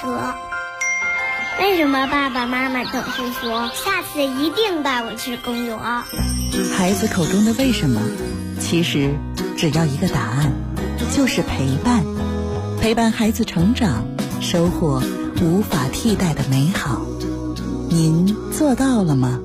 车。为什么爸爸妈妈总是说下次一定带我去公园？ 孩子口中的为什么，其实只要一个答案，就是陪伴。陪伴孩子成长，收获无法替代的美好。您做到了吗？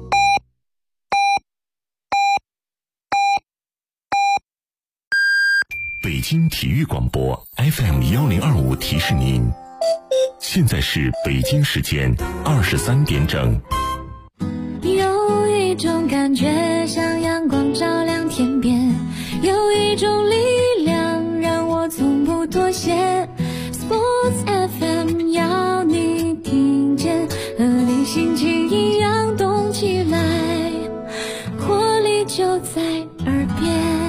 北京体育广播 FM1025提示您，现在是北京时间23点整。 有一种感觉像阳光照亮天边，有一种力量让我从不妥协。 Sports FM 要你听见，和你心情一样动起来，活力就在耳边。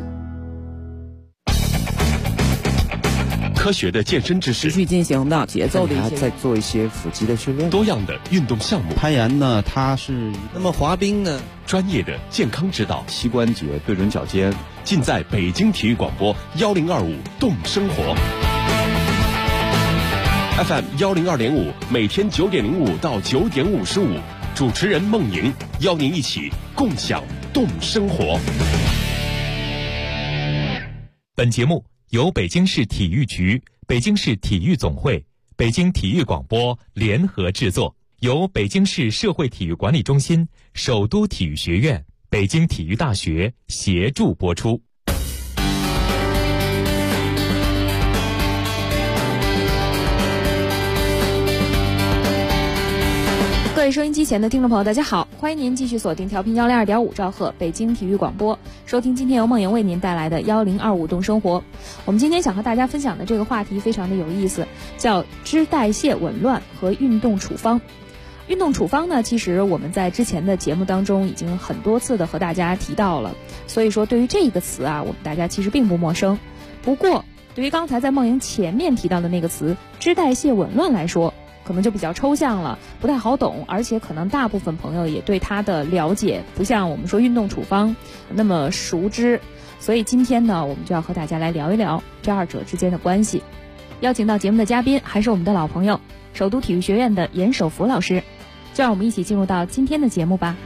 科学的健身知识， 持续进行的节奏的一些， 再做一些腹肌的训练， 多样的运动项目， 攀岩呢，它是那么滑冰呢， 专业的健康指导， 膝关节对准脚尖， 尽在北京体育广播1025动生活 FM 102.5，每天9点05到9点55，主持人孟莹邀您一起共享动生活。 本节目由北京市体育局、北京市体育总会、北京体育广播联合制作，由北京市社会体育管理中心、首都体育学院、北京体育大学协助播出。 各位收音机前的听众朋友，大家好，欢迎您继续锁定调频102.5兆赫北京体育广播，收听今天由梦莹为您带来的1025动生活。我们今天想和大家分享的这个话题非常的有意思，叫脂代谢紊乱和运动处方。运动处方呢，其实我们在之前的节目当中已经很多次的和大家提到了，所以说对于这个词啊，我们大家其实并不陌生。不过对于刚才在梦莹前面提到的那个词脂代谢紊乱来说，可能就比较抽象了，不太好懂，而且可能大部分朋友也对它的了解不像我们说运动处方那么熟知，所以今天呢，我们就要和大家来聊一聊这二者之间的关系。邀请到节目的嘉宾还是我们的老朋友，首都体育学院的严守福老师，就让我们一起进入到今天的节目吧。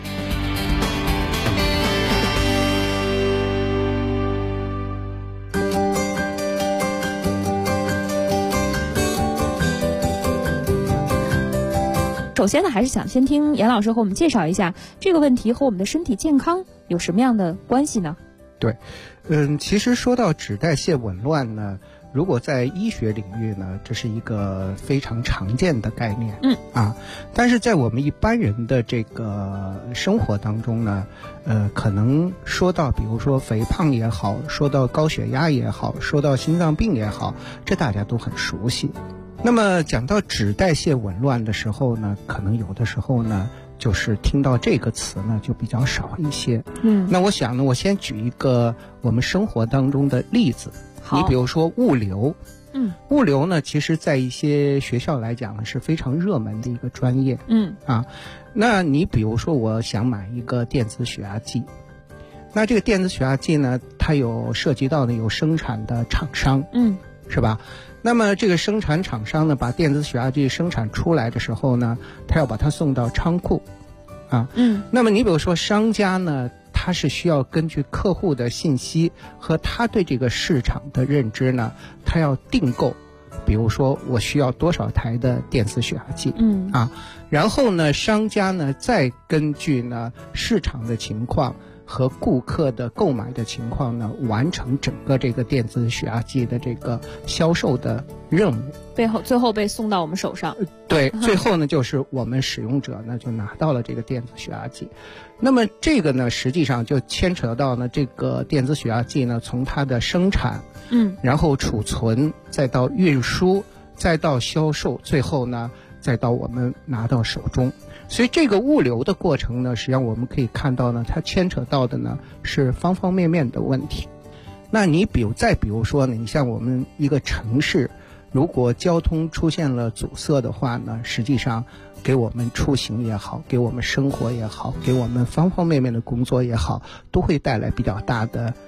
首先呢，还是想先听严老师和我们介绍一下这个问题和我们的身体健康有什么样的关系呢？ 对，其实说到脂代谢紊乱呢，如果在医学领域呢，这是一个非常常见的概念，但是在我们一般人的这个生活当中呢，可能说到比如说肥胖也好，说到高血压也好，说到心脏病也好，这大家都很熟悉。那么讲到脂代谢紊乱的时候呢，可能有的时候呢，就是听到这个词呢就比较少一些。那我想呢，我先举一个我们生活当中的例子。你比如说物流。物流呢，其实在一些学校来讲呢是非常热门的一个专业。那你比如说我想买一个电子血压计，那这个电子血压计呢，它有涉及到的有生产的厂商，是吧？那么这个生产厂商呢，把电子血压计生产出来的时候呢，他要把它送到仓库，那么你比如说商家呢，他是需要根据客户的信息和他对这个市场的认知呢，他要订购，比如说我需要多少台的电子血压计，然后呢，商家呢再根据呢市场的情况和顾客的购买的情况呢，完成整个这个电子血压计的这个销售的任务， 最后被送到我们手上。 对，最后呢就是我们使用者呢就拿到了这个电子血压计。那么这个呢实际上就牵扯到呢这个电子血压计呢从它的生产，然后储存，再到运输，再到销售，最后呢再到我们拿到手中。所以这个物流的过程呢，实际上我们可以看到呢，它牵扯到的呢是方方面面的问题。那你再比如说呢，你像我们一个城市，如果交通出现了阻塞的话呢，实际上给我们出行也好，给我们生活也好，给我们方方面面的工作也好，都会带来比较大的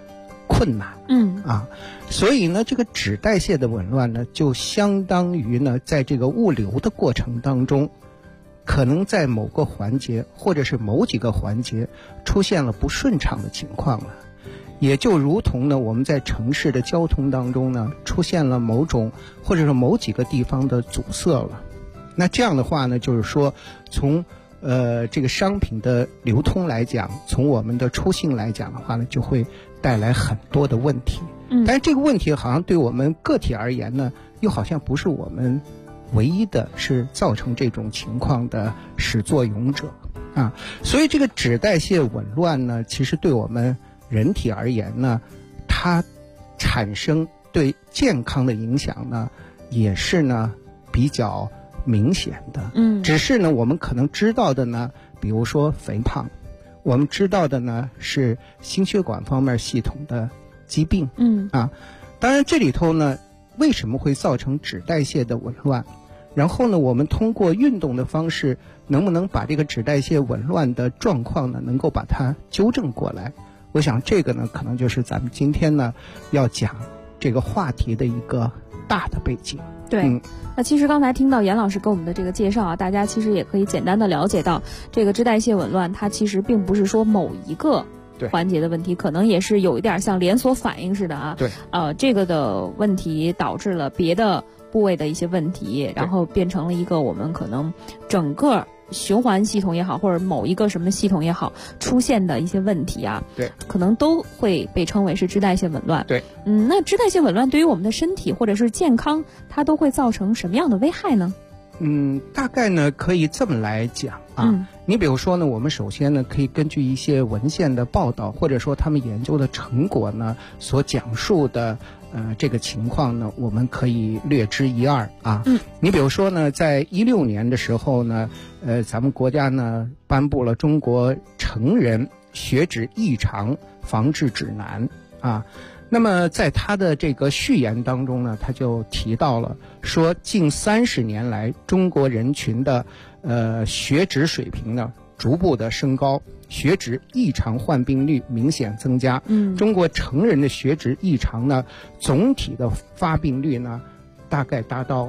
困难。所以呢，这个脂代谢的紊乱呢，就相当于呢，在这个物流的过程当中，可能在某个环节或者是某几个环节出现了不顺畅的情况了。也就如同呢，我们在城市的交通当中呢，出现了某种或者是某几个地方的阻塞了。那这样的话呢，就是说从这个商品的流通来讲，从我们的出行来讲的话呢，就会带来很多的问题。但是这个问题好像对我们个体而言呢，又好像不是我们唯一的是造成这种情况的始作俑者啊。所以这个脂代谢紊乱呢，其实对我们人体而言呢，它产生对健康的影响呢，也是呢比较明显的。只是呢我们可能知道的呢，比如说肥胖，我们知道的呢是心血管方面系统的疾病。当然这里头呢，为什么会造成脂代谢的紊乱，然后呢我们通过运动的方式能不能把这个脂代谢紊乱的状况呢能够把它纠正过来，我想这个呢可能就是咱们今天呢要讲这个话题的一个大的背景。 对，那其实刚才听到严老师给我们的这个介绍啊，大家其实也可以简单的了解到，这个脂代谢紊乱它其实并不是说某一个环节的问题，可能也是有一点像连锁反应似的啊。 对， 这个的问题导致了别的部位的一些问题，然后变成了一个我们可能整个循环系统也好，或者某一个什么系统也好出现的一些问题啊， 对， 可能都会被称为是脂代谢紊乱。 对， 那脂代谢紊乱对于我们的身体或者是健康，它都会造成什么样的危害呢？ 大概呢可以这么来讲啊。你比如说呢，我们首先呢可以根据一些文献的报道，或者说他们研究的成果呢所讲述的这个情况呢，我们可以略知一二啊。你比如说呢，在2016年的时候呢，咱们国家呢颁布了中国成人血脂异常防治指南啊。那么在他的这个序言当中呢，他就提到了说，近30年来中国人群的血脂水平呢逐步的升高，血脂异常患病率明显增加。中国成人的血脂异常呢，总体的发病率呢大概达到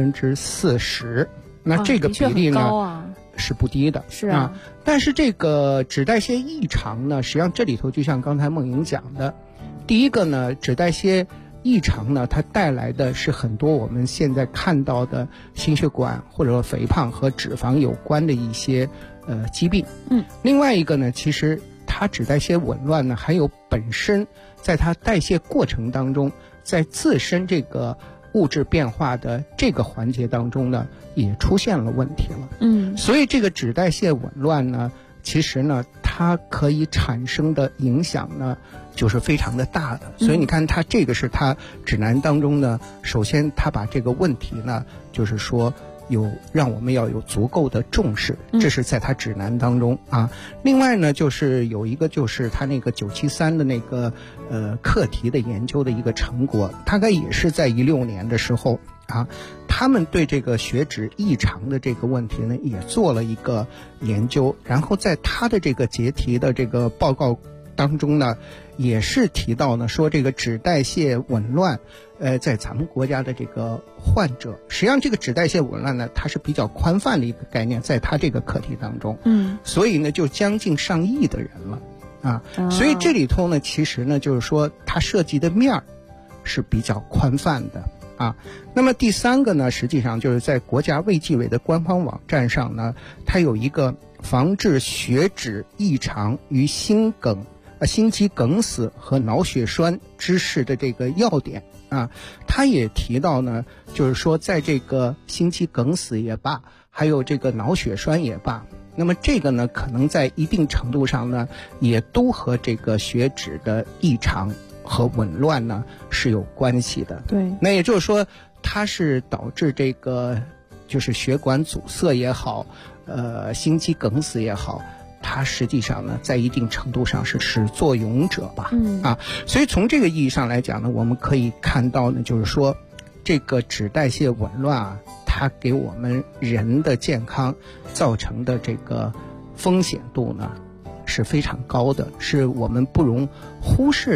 40%。那这个比例呢是不低的。 是啊。 但是这个脂代谢异常呢，实际上这里头就像刚才梦莹讲的，第一个呢，脂代谢异常呢，它带来的是很多我们现在看到的心血管或者说肥胖和脂肪有关的一些疾病。另外一个呢，其实它脂代谢紊乱呢，还有本身在它代谢过程当中，在自身这个物质变化的这个环节当中呢，也出现了问题了。所以这个脂代谢紊乱呢，其实呢它可以产生的影响呢就是非常的大的。所以你看它这个是它指南当中呢，首先它把这个问题呢就是说让我们要有足够的重视，这是在它指南当中啊。另外呢，就是有一个就是它那个973的那个课题的研究的一个成果，大概也是在2016年的时候啊，他们对这个血脂异常的这个问题呢也做了一个研究，然后在他的这个结题的这个报告当中呢，也是提到呢说这个脂代谢紊乱在咱们国家的这个患者，实际上这个脂代谢紊乱呢，它是比较宽泛的一个概念，在他这个课题当中，所以呢就将近上亿的人了啊。所以这里头呢，其实呢就是说它涉及的面儿是比较宽泛的啊。那么第三个呢，实际上就是在国家卫计委的官方网站上呢，它有一个防治血脂异常与心肌梗死和脑血栓知识的这个要点啊。他也提到呢，就是说在这个心肌梗死也罢，还有这个脑血栓也罢，那么这个呢可能在一定程度上呢也都和这个血脂的异常和紊乱呢是有关系的。 对， 那也就是说它是导致这个就是血管阻塞也好，心肌梗死也好，它实际上呢在一定程度上是始作俑者吧。所以从这个意义上来讲呢，我们可以看到呢，就是说这个脂代谢紊乱啊，它给我们人的健康造成的这个风险度呢是非常高的，是我们不容忽视的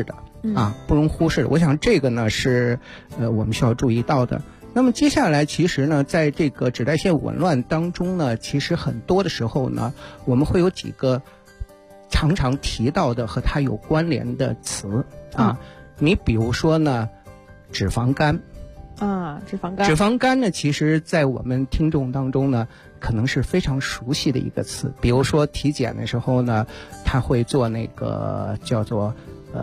不容忽视的。我想这个呢是我们需要注意到的。那么接下来其实呢，在这个脂代谢紊乱当中呢，其实很多的时候呢，我们会有几个常常提到的和它有关联的词你比如说呢，脂肪肝脂肪肝呢，其实在我们听众当中呢，可能是非常熟悉的一个词。比如说体检的时候呢，他会做那个叫做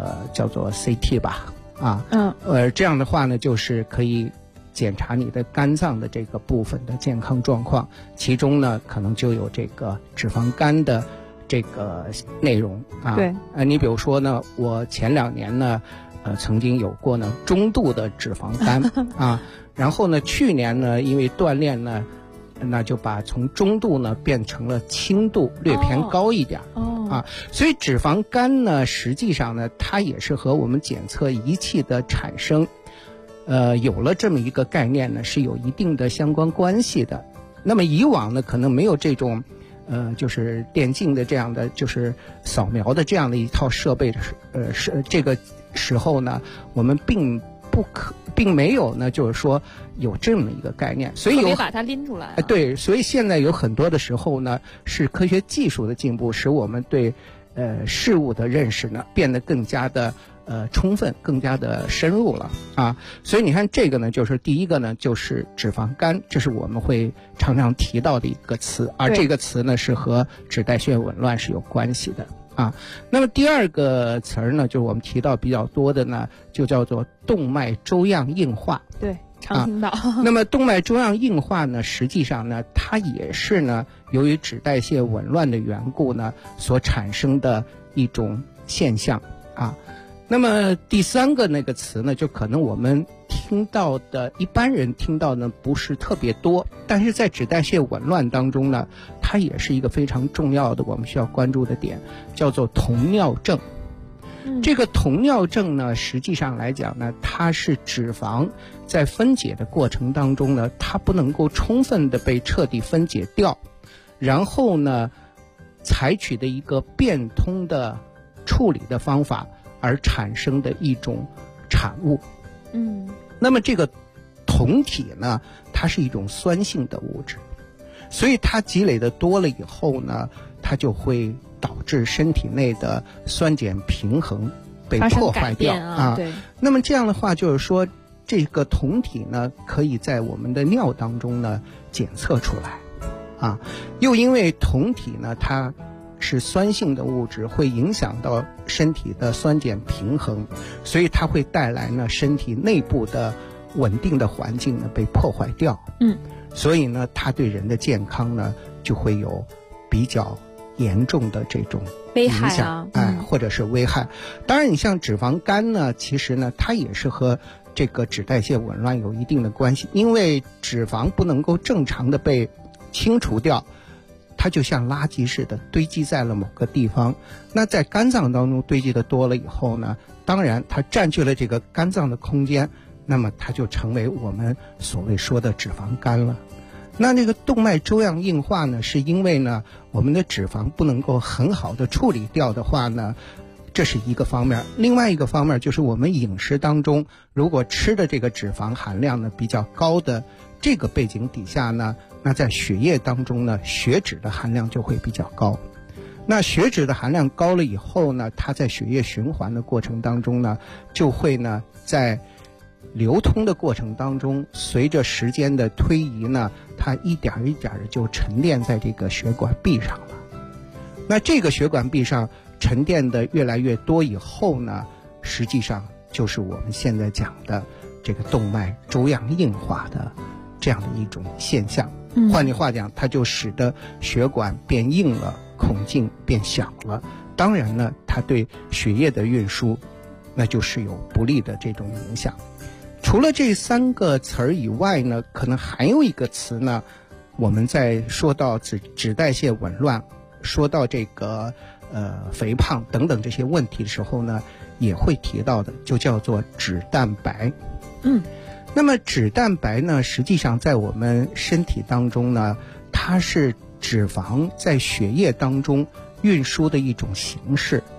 CT 吧这样的话呢，就是可以检查你的肝脏的这个部分的健康状况，其中呢可能就有这个脂肪肝的这个内容对你比如说呢，我前2年呢曾经有过呢中度的脂肪肝然后呢去年呢因为锻炼呢，那就把从中度呢变成了轻度，略偏高一点所以脂肪肝呢实际上呢它也是和我们检测仪器的产生有了这么一个概念呢，是有一定的相关关系的。那么以往呢可能没有这种就是电镜的这样的就是扫描的这样的一套设备的这个时候呢，我们并没有呢就是说有这么一个概念，所以把它拎出来对，所以现在有很多的时候呢，是科学技术的进步使我们对事物的认识呢变得更加的充分，更加的深入了所以你看这个呢，就是第一个呢就是脂肪肝，这是我们会常常提到的一个词，而这个词呢是和脂代谢紊乱是有关系的那么第二个词儿呢，就是我们提到比较多的呢，就叫做动脉粥样硬化。 对，常听到那么动脉粥样硬化呢，实际上呢它也是呢由于脂代谢紊乱的缘故呢所产生的一种现象那么第三个那个词呢，就可能我们听到的一般人听到呢不是特别多，但是在脂代谢紊乱当中呢，它也是一个非常重要的我们需要关注的点，叫做酮尿症这个酮尿症呢，实际上来讲呢，它是脂肪在分解的过程当中呢，它不能够充分的被彻底分解掉，然后呢采取的一个变通的处理的方法而产生的一种产物那么这个酮体呢，它是一种酸性的物质，所以它积累的多了以后呢，它就会导致身体内的酸碱平衡被破坏掉对。 那么这样的话就是说，这个酮体呢可以在我们的尿当中呢检测出来又因为酮体呢它是酸性的物质，会影响到身体的酸碱平衡，所以它会带来呢身体内部的稳定的环境呢被破坏掉所以呢它对人的健康呢就会有比较严重的这种影响或者是危害。当然你像脂肪肝呢，其实呢它也是和这个脂代谢紊乱有一定的关系，因为脂肪不能够正常的被清除掉，它就像垃圾似的堆积在了某个地方，那在肝脏当中堆积的多了以后呢，当然它占据了这个肝脏的空间，那么它就成为我们所谓说的脂肪肝了。那这个动脉粥样硬化呢，是因为呢我们的脂肪不能够很好的处理掉的话呢，这是一个方面。另外一个方面就是我们饮食当中如果吃的这个脂肪含量呢比较高的这个背景底下呢，那在血液当中呢血脂的含量就会比较高。那血脂的含量高了以后呢，它在血液循环的过程当中呢，就会呢在流通的过程当中，随着时间的推移呢，它一点一点的就沉淀在这个血管壁上了。那这个血管壁上沉淀的越来越多以后呢，实际上就是我们现在讲的这个动脉粥样硬化的这样的一种现象。换句话讲，它就使得血管变硬了，孔径变小了，当然呢它对血液的运输那就是有不利的这种影响。除了这三个词儿以外呢，可能还有一个词呢，我们在说到脂代谢紊乱，说到这个肥胖等等这些问题的时候呢，也会提到的，就叫做脂蛋白。那么脂蛋白呢，实际上在我们身体当中呢，它是脂肪在血液当中运输的一种形式。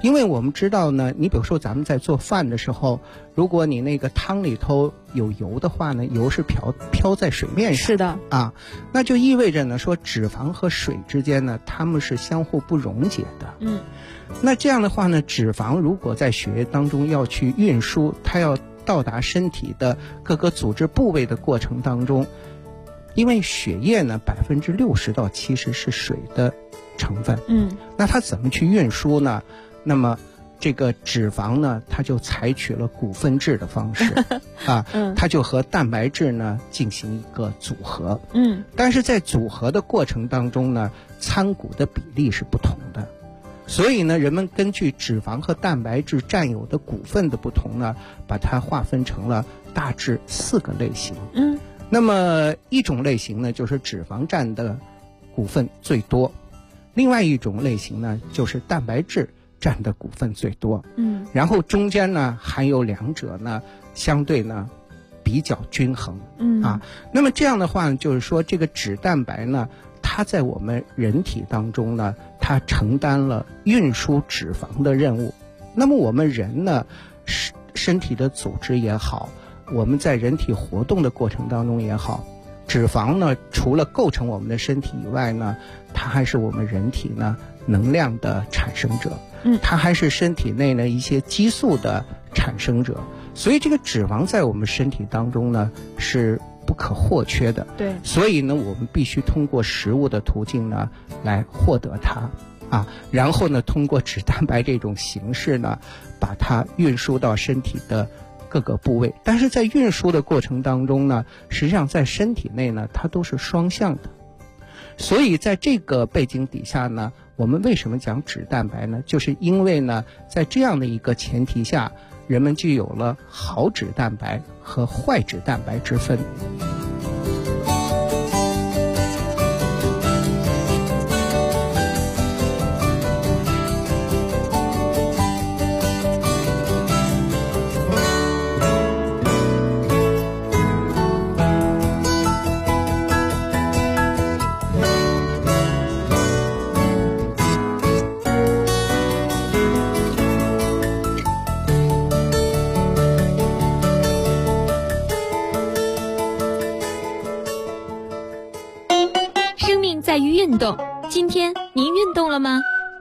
因为我们知道呢，你比如说咱们在做饭的时候，如果你那个汤里头有油的话呢，油是飘在水面上， 是的啊，那就意味着呢说脂肪和水之间呢，它们是相互不溶解的。那这样的话呢，脂肪如果在血液当中要去运输，它要到达身体的各个组织部位的过程当中，因为血液呢60%到70%是水的成分，那它怎么去运输呢？那么这个脂肪呢，它就采取了股份制的方式啊，它就和蛋白质呢进行一个组合，但是在组合的过程当中呢，参股的比例是不同的。所以呢，人们根据脂肪和蛋白质占有的股份的不同呢，把它划分成了大致4个类型。那么一种类型呢，就是脂肪占的股份最多；另外一种类型呢，就是蛋白质占的股份最多。然后中间呢，还有2者呢，相对呢比较均衡。那么这样的话呢，就是说这个脂蛋白呢，它在我们人体当中呢，它承担了运输脂肪的任务。那么我们人呢，身体的组织也好，我们在人体活动的过程当中也好，脂肪呢，除了构成我们的身体以外呢，它还是我们人体呢能量的产生者，它还是身体内呢一些激素的产生者。所以这个脂肪在我们身体当中呢是不可或缺的。对，所以呢，我们必须通过食物的途径呢来获得它啊，然后呢，通过脂蛋白这种形式呢，把它运输到身体的各个部位。但是在运输的过程当中呢，实际上在身体内呢，它都是双向的。所以在这个背景底下呢，我们为什么讲脂蛋白呢？就是因为呢，在这样的一个前提下，人们就有了好脂蛋白和坏脂蛋白之分。 在于运动，今天您运动了吗？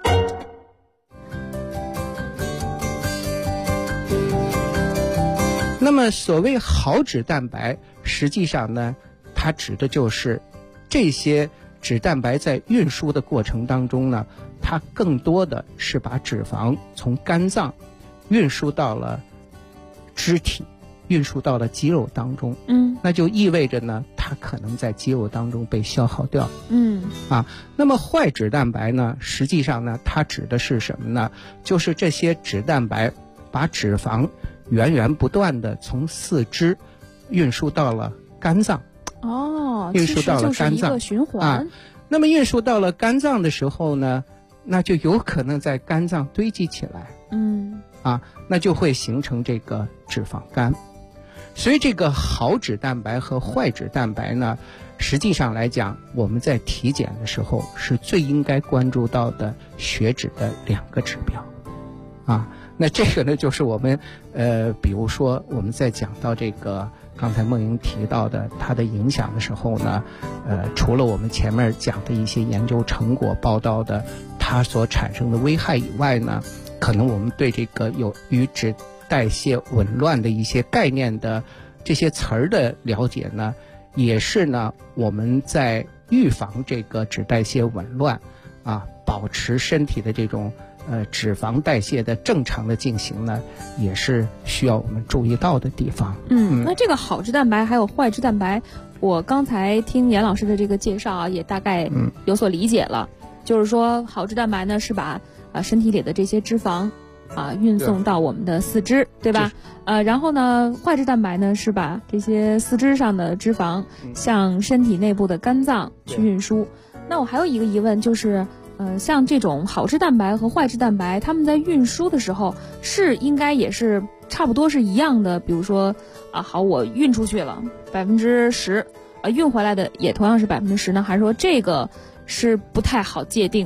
那么所谓好脂蛋白，实际上呢，它指的就是这些脂蛋白在运输的过程当中呢，它更多的是把脂肪从肝脏运输到了肢体，运输到了肌肉当中。那就意味着呢，它可能在肌肉当中被消耗掉。那么坏脂蛋白呢，实际上呢，它指的是什么呢？就是这些脂蛋白把脂肪源源不断的从四肢运输到了肝脏。运输到了肝脏， 其实就是一个循环。 那么运输到了肝脏的时候呢，那就有可能在肝脏堆积起来。那就会形成这个脂肪肝。所以这个好脂蛋白和坏脂蛋白呢，实际上来讲，我们在体检的时候是最应该关注到的血脂的2个指标。那这个呢，就是我们比如说我们在讲到这个刚才梦莹提到的它的影响的时候呢，除了我们前面讲的一些研究成果报道的它所产生的危害以外呢，可能我们对这个有与脂代谢紊乱的一些概念的这些词儿的了解呢，也是呢我们在预防这个脂代谢紊乱保持身体的这种脂肪代谢的正常的进行呢，也是需要我们注意到的地方。 那这个好脂蛋白还有坏脂蛋白，我刚才听严老师的这个介绍也大概有所理解了。就是说好脂蛋白呢是把身体里的这些脂肪运送到我们的四肢，对吧？然后呢，坏脂蛋白呢是把这些四肢上的脂肪向身体内部的肝脏去运输。那我还有一个疑问，就是像这种好脂蛋白和坏脂蛋白，它们在运输的时候是应该也是差不多是一样的？比如说好，我运出去了10%，运回来的也同样是10%呢？还是说这个是不太好界定的？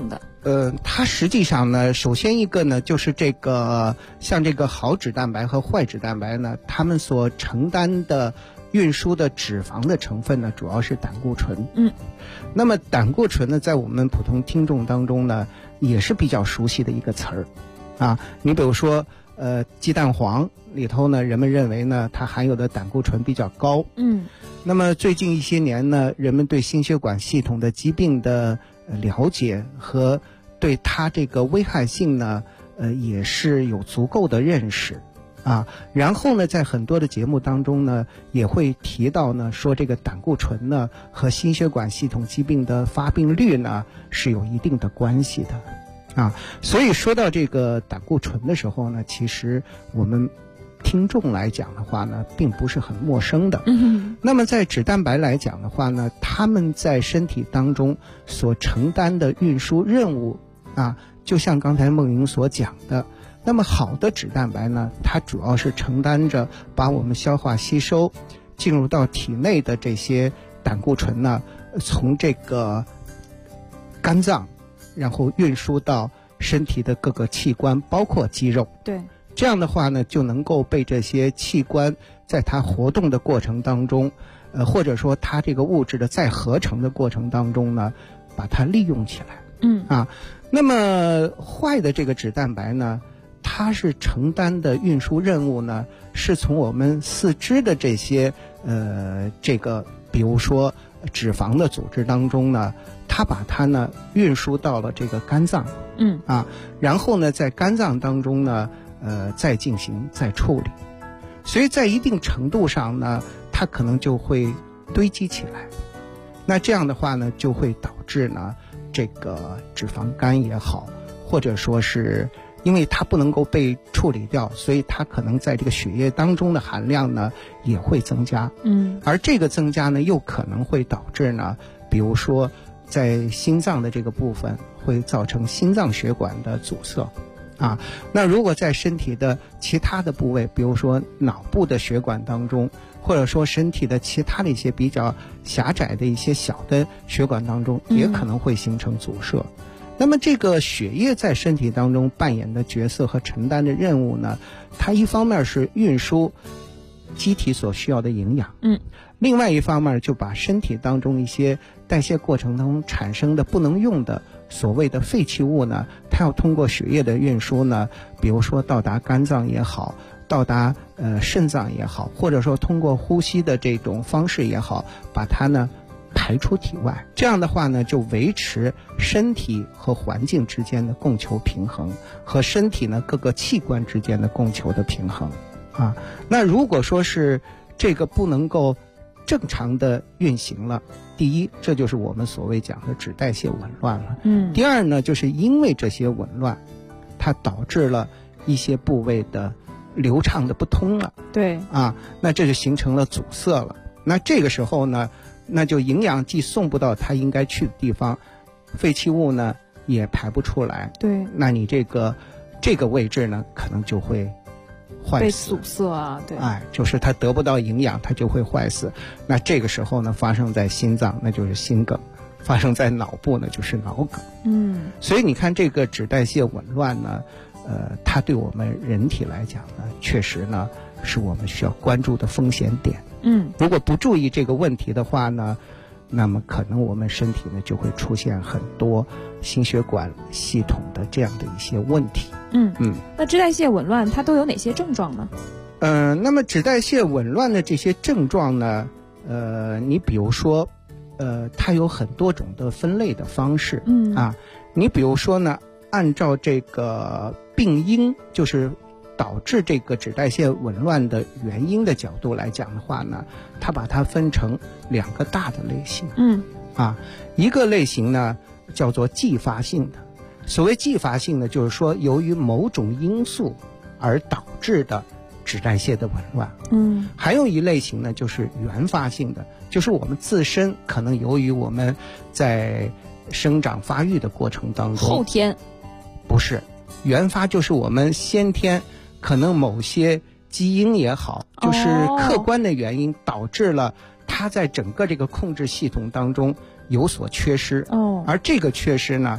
它实际上呢，首先一个呢，就是这个像这个好脂蛋白和坏脂蛋白呢，它们所承担的运输的脂肪的成分呢，主要是胆固醇。那么胆固醇呢，在我们普通听众当中呢，也是比较熟悉的一个词儿啊。你比如说，鸡蛋黄里头呢，人们认为呢，它含有的胆固醇比较高。那么最近一些年呢，人们对心血管系统的疾病的了解和对它这个危害性呢，也是有足够的认识啊。然后呢，在很多的节目当中呢，也会提到呢，说这个胆固醇呢和心血管系统疾病的发病率呢是有一定的关系的啊。所以说到这个胆固醇的时候呢，其实我们听众来讲的话呢，并不是很陌生的。那么在脂蛋白来讲的话呢，它们在身体当中所承担的运输任务啊，就像刚才梦莹所讲的，那么好的脂蛋白呢，它主要是承担着把我们消化吸收进入到体内的这些胆固醇呢，从这个肝脏然后运输到身体的各个器官，包括肌肉。 对， 这样的话呢，就能够被这些器官在它活动的过程当中，或者说它这个物质的再合成的过程当中呢，把它利用起来。那么坏的这个脂蛋白呢，它是承担的运输任务呢，是从我们四肢的这些这个比如说脂肪的组织当中呢，它把它呢运输到了这个肝脏。然后呢，在肝脏当中呢，再进行再处理。所以在一定程度上呢，它可能就会堆积起来。那这样的话呢，就会导致呢，这个脂肪肝也好，或者说是因为它不能够被处理掉，所以它可能在这个血液当中的含量呢也会增加。而这个增加呢，又可能会导致呢，比如说在心脏的这个部分会造成心脏血管的阻塞啊。那如果在身体的其他的部位，比如说脑部的血管当中，或者说身体的其他的一些比较狭窄的一些小的血管当中，也可能会形成阻塞。那么这个血液在身体当中扮演的角色和承担的任务呢，它一方面是运输机体所需要的营养，另外一方面就把身体当中一些代谢过程当中产生的不能用的所谓的废弃物呢，它要通过血液的运输呢，比如说到达肝脏也好，到达肾脏也好，或者说通过呼吸的这种方式也好，把它呢排出体外。这样的话呢，就维持身体和环境之间的供求平衡，和身体呢各个器官之间的供求的平衡啊。那如果说是这个不能够正常的运行了，第一，这就是我们所谓讲的脂代谢紊乱了。第二呢，就是因为这些紊乱，它导致了一些部位的流畅的不通了。 对啊，那这就形成了阻塞了。那这个时候呢，那就营养既送不到它应该去的地方，废弃物呢也排不出来。 对， 那你这个位置呢，可能就会坏死， 被阻塞啊。对， 就是它得不到营养，它就会坏死。那这个时候呢，发生在心脏，那就是心梗；发生在脑部呢，就是脑梗。所以你看这个脂代谢紊乱呢，它对我们人体来讲呢，确实呢是我们需要关注的风险点。如果不注意这个问题的话呢，那么可能我们身体呢就会出现很多心血管系统的这样的一些问题。 那脂代谢紊乱它都有哪些症状呢？ 那么脂代谢紊乱的这些症状呢，你比如说，它有很多种的分类的方式。你比如说呢，按照这个病因，就是导致这个脂代谢紊乱的原因的角度来讲的话呢，它把它分成两个大的类型。一个类型呢叫做继发性的。所谓继发性的，就是说由于某种因素而导致的脂代谢的紊乱。还有一类型呢就是原发性的，就是我们自身可能由于我们在生长发育的过程当中， 后天不是原发，就是我们先天可能某些基因也好，就是客观的原因导致了它在整个这个控制系统当中有所缺失。而这个缺失呢，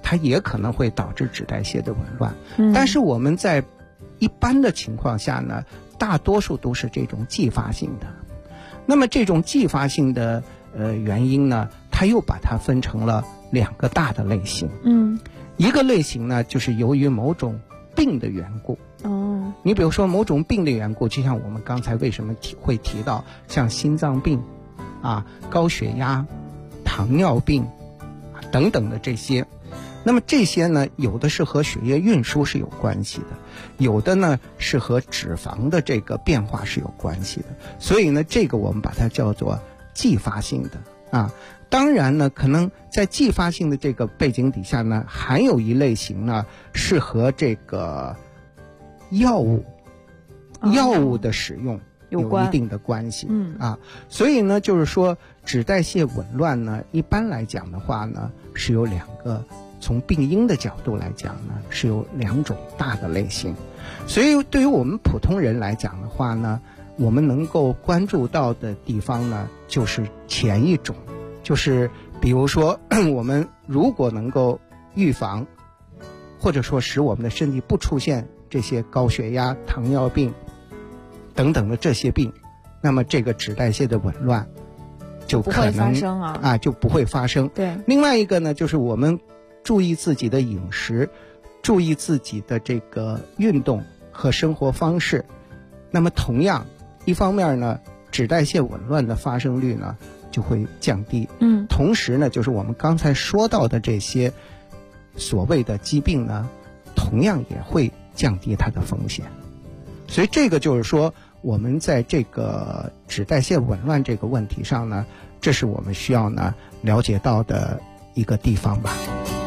它也可能会导致脂代谢的紊乱。但是我们在一般的情况下呢，大多数都是这种继发性的。那么这种继发性的原因呢，它又把它分成了2个大的类型。一个类型呢，就是由于某种病的缘故。你比如说某种病的缘故，就像我们刚才为什么会提到像心脏病啊、高血压、糖尿病等等的这些。那么这些呢，有的是和血液运输是有关系的，有的呢是和脂肪的这个变化是有关系的。所以呢，这个我们把它叫做继发性的啊。当然呢，可能在继发性的这个背景底下呢，还有一类型呢是和这个药物的使用有一定的关系。所以呢，就是说脂代谢紊乱呢，一般来讲的话呢，是有2个。从病因的角度来讲呢，是有2种大的类型。所以对于我们普通人来讲的话呢，我们能够关注到的地方呢，就是前一种，就是比如说我们如果能够预防，或者说使我们的身体不出现这些高血压、糖尿病等等的这些病，那么这个脂代谢的紊乱就可能就不会发生。 对。 另外一个呢，就是我们注意自己的饮食，注意自己的这个运动和生活方式。那么同样一方面呢，脂代谢紊乱的发生率呢就会降低。同时呢，就是我们刚才说到的这些所谓的疾病呢，同样也会降低它的风险。所以这个就是说，我们在这个脂代谢紊乱这个问题上呢，这是我们需要呢了解到的一个地方吧。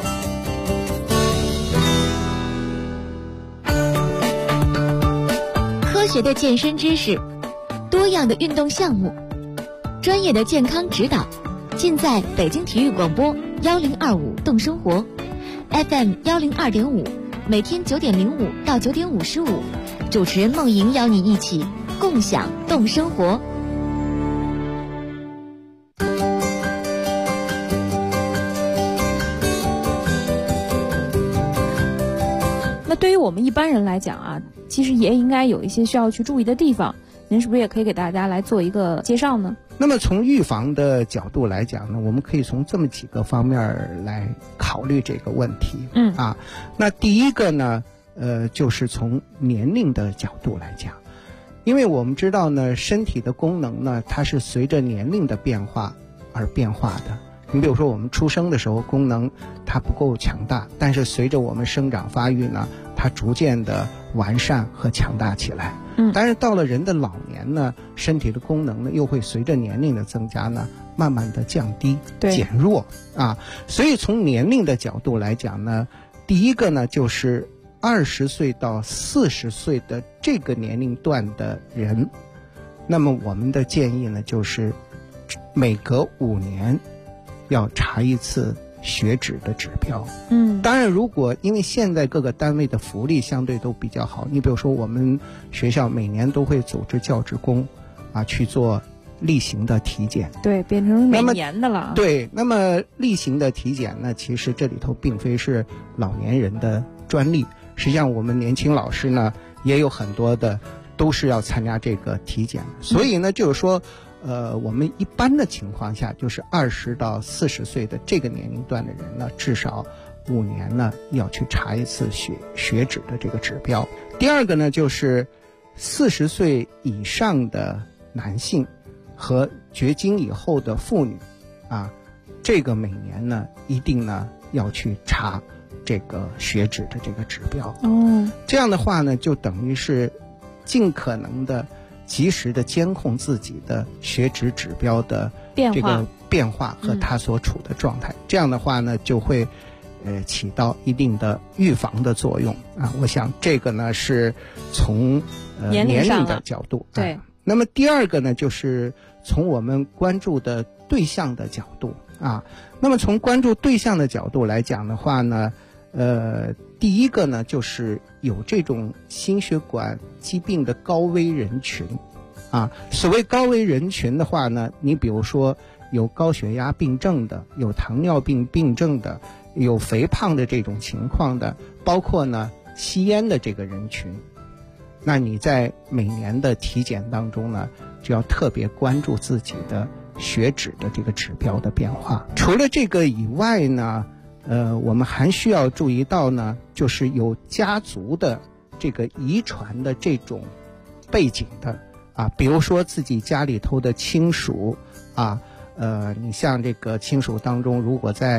科学的健身知识，多样的运动项目，专业的健康指导，尽在北京体育广播1025动生活 FM 102.5，每天9点05到9点55，主持人梦莹邀你一起共享动生活。 那对于我们一般人来讲啊，其实也应该有一些需要去注意的地方，您是不是也可以给大家来做一个介绍呢？ 那么从预防的角度来讲呢，我们可以从这么几个方面来考虑这个问题。那第一个呢，就是从年龄的角度来讲，因为我们知道呢，身体的功能呢，它是随着年龄的变化而变化的。你比如说我们出生的时候功能它不够强大，但是随着我们生长发育呢，它逐渐的完善和强大起来。但是到了人的老年呢，身体的功能呢又会随着年龄的增加呢，慢慢的降低减弱啊。所以从年龄的角度来讲呢，第一个呢就是20岁到40岁的这个年龄段的人，那么我们的建议呢就是每隔5年要查一次血脂的指标。当然如果因为现在各个单位的福利相对都比较好，你比如说我们学校每年都会组织教职工去做例行的体检。 对，变成每年的了。 对，那么例行的体检呢，其实这里头并非是老年人的专利，实际上我们年轻老师呢也有很多的都是要参加这个体检。所以呢就是说我们一般的情况下，就是20到40岁的这个年龄段的人呢，至少5年呢要去查一次血脂的这个指标。第二个呢，就是40岁以上的男性和绝经以后的妇女这个每年呢一定呢要去查这个血脂的这个指标。这样的话呢，就等于是尽可能的及时的监控自己的血脂指标的这个变化和它所处的状态。这样的话呢，就会起到一定的预防的作用我想这个呢是从年龄的角度。 对。 那么第二个呢，就是从我们关注的对象的角度那么从关注对象的角度来讲的话呢，第一个呢就是有这种心血管疾病的高危人群所谓高危人群的话呢，你比如说有高血压病症的，有糖尿病病症的， 有肥胖的这种情况的，包括呢吸烟的这个人群，那你在每年的体检当中呢，就要特别关注自己的血脂的这个指标的变化。除了这个以外呢，我们还需要注意到呢，就是有家族的这个遗传的这种背景的啊，比如说自己家里头的亲属啊，你像这个亲属当中，如果在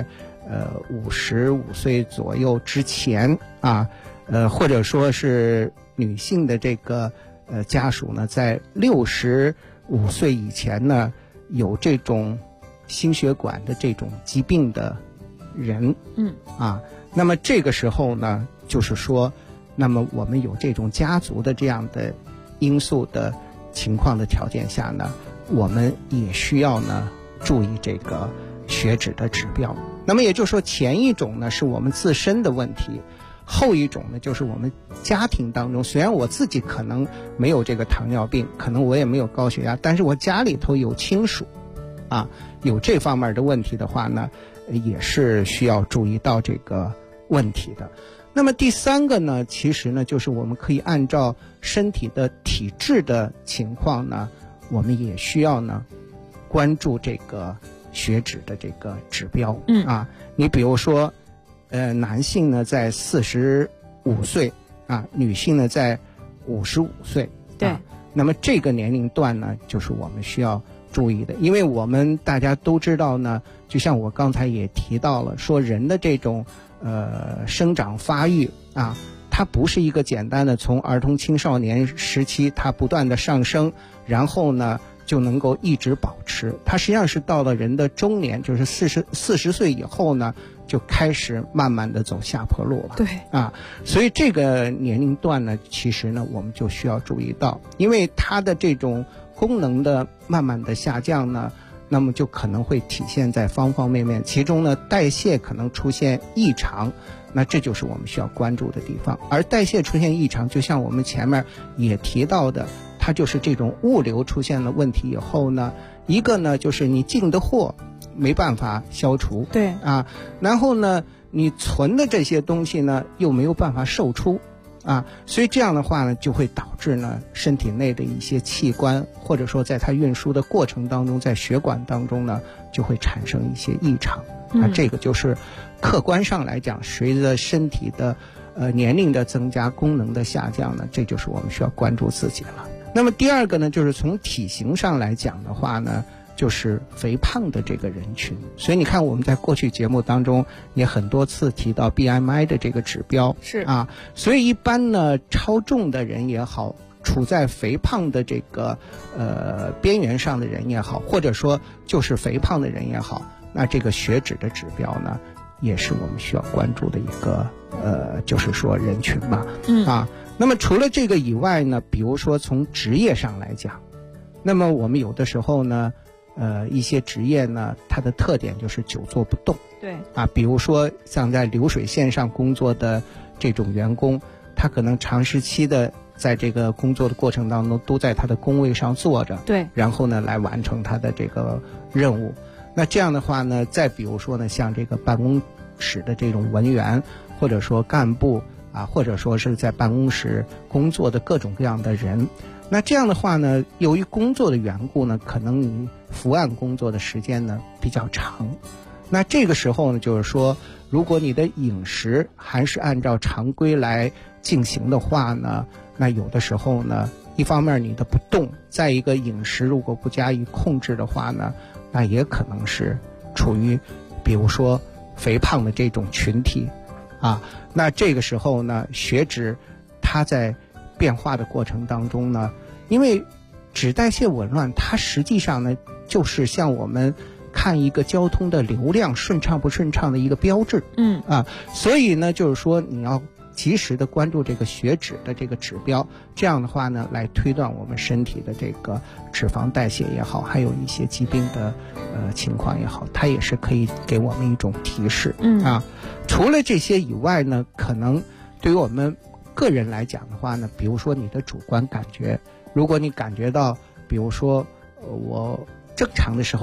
55岁左右之前啊，或者说是女性的这个家属呢，在65岁以前呢，有这种心血管的这种疾病的人，那么这个时候呢，就是说，那么我们有这种家族的这样的因素的情况的条件下呢，我们也需要呢注意这个血脂的指标。那么也就是说，前一种呢是我们自身的问题，后一种呢就是我们家庭当中，虽然我自己可能没有这个糖尿病，可能我也没有高血压，但是我家里头有亲属啊，有这方面的问题的话呢，也是需要注意到这个问题的。那么第三个呢，其实呢就是我们可以按照身体的体质的情况呢，我们也需要呢关注这个血脂的这个指标。你比如说男性呢在45岁啊，女性呢在55岁， 对， 那么这个年龄段呢就是我们需要注意的。因为我们大家都知道呢，就像我刚才也提到了，说人的这种生长发育啊，它不是一个简单的从儿童青少年时期它不断的上升，然后呢就能够一直保持，它实际上是到了人的中年，就是40岁以后呢，就开始慢慢的走下坡路了。 对啊，所以这个年龄段呢，其实呢我们就需要注意到，因为它的这种功能的慢慢的下降呢，那么就可能会体现在方方面面，其中呢代谢可能出现异常，那这就是我们需要关注的地方。而代谢出现异常，就像我们前面也提到的，它就是这种物流出现了问题以后呢，一个呢就是你进的货没办法消除， 对啊，然后呢你存的这些东西呢又没有办法售出啊，所以这样的话呢就会导致呢身体内的一些器官，或者说在它运输的过程当中，在血管当中呢就会产生一些异常。那这个就是客观上来讲，随着身体的年龄的增加，功能的下降呢，这就是我们需要关注自己了。那么第二个呢，就是从体型上来讲的话呢，就是肥胖的这个人群。所以你看我们在过去节目当中也很多次提到 BMI 的这个指标， 是啊，所以一般呢超重的人也好，处在肥胖的这个边缘上的人也好，或者说就是肥胖的人也好，那这个血脂的指标呢也是我们需要关注的一个就是说人群吧。那么除了这个以外呢，比如说从职业上来讲，那么我们有的时候呢一些职业呢它的特点就是久坐不动， 对啊，比如说像在流水线上工作的这种员工，他可能长时期的在这个工作的过程当中都在他的工位上坐着， 对， 然后呢来完成他的这个任务。那这样的话呢，再比如说呢，像这个办公室的这种文员，或者说干部啊，或者说是在办公室工作的各种各样的人，那这样的话呢，由于工作的缘故呢，可能你伏案工作的时间呢比较长。那这个时候呢，就是说，如果你的饮食还是按照常规来进行的话呢，那有的时候呢，一方面你的不动，再一个饮食如果不加以控制的话呢，那也可能是处于比如说肥胖的这种群体啊。那这个时候呢，血脂它在变化的过程当中呢，因为脂代谢紊乱，它实际上呢就是像我们看一个交通的流量顺畅不顺畅的一个标志。所以呢就是说你要及时的关注这个血脂的这个指标，这样的话呢来推断我们身体的这个脂肪代谢也好，还有一些疾病的情况也好，它也是可以给我们一种提示。除了这些以外呢，可能对于我们个人来讲的话呢，比如说你的主观感觉，如果你感觉到比如说我正常的时候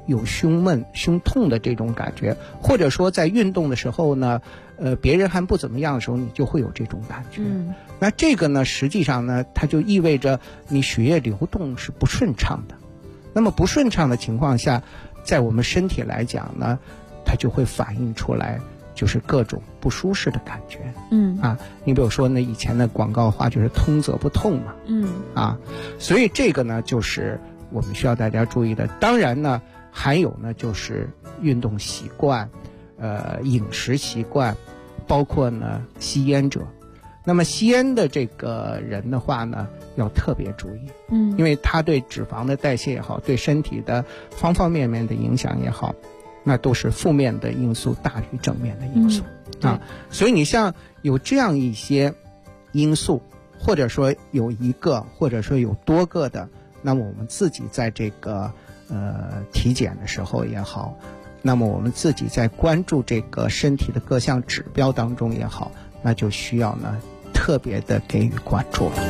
有胸闷、胸痛的这种感觉，或者说在运动的时候呢，别人还不怎么样的时候，你就会有这种感觉。那这个呢，实际上呢，它就意味着你血液流动是不顺畅的。那么不顺畅的情况下，在我们身体来讲呢，它就会反映出来，就是各种不舒适的感觉。你比如说呢，以前的广告话就是通则不痛嘛。所以这个呢，就是我们需要大家注意的。当然呢，还有呢，就是运动习惯、饮食习惯，包括呢吸烟者。那么吸烟的这个人的话呢，要特别注意，因为他对脂肪的代谢也好，对身体的方方面面的影响也好，那都是负面的因素大于正面的因素。所以你像有这样一些因素，或者说有一个，或者说有多个的，那么我们自己在这个体检的时候也好，那么我们自己在关注这个身体的各项指标当中也好，那就需要呢特别的给予关注了。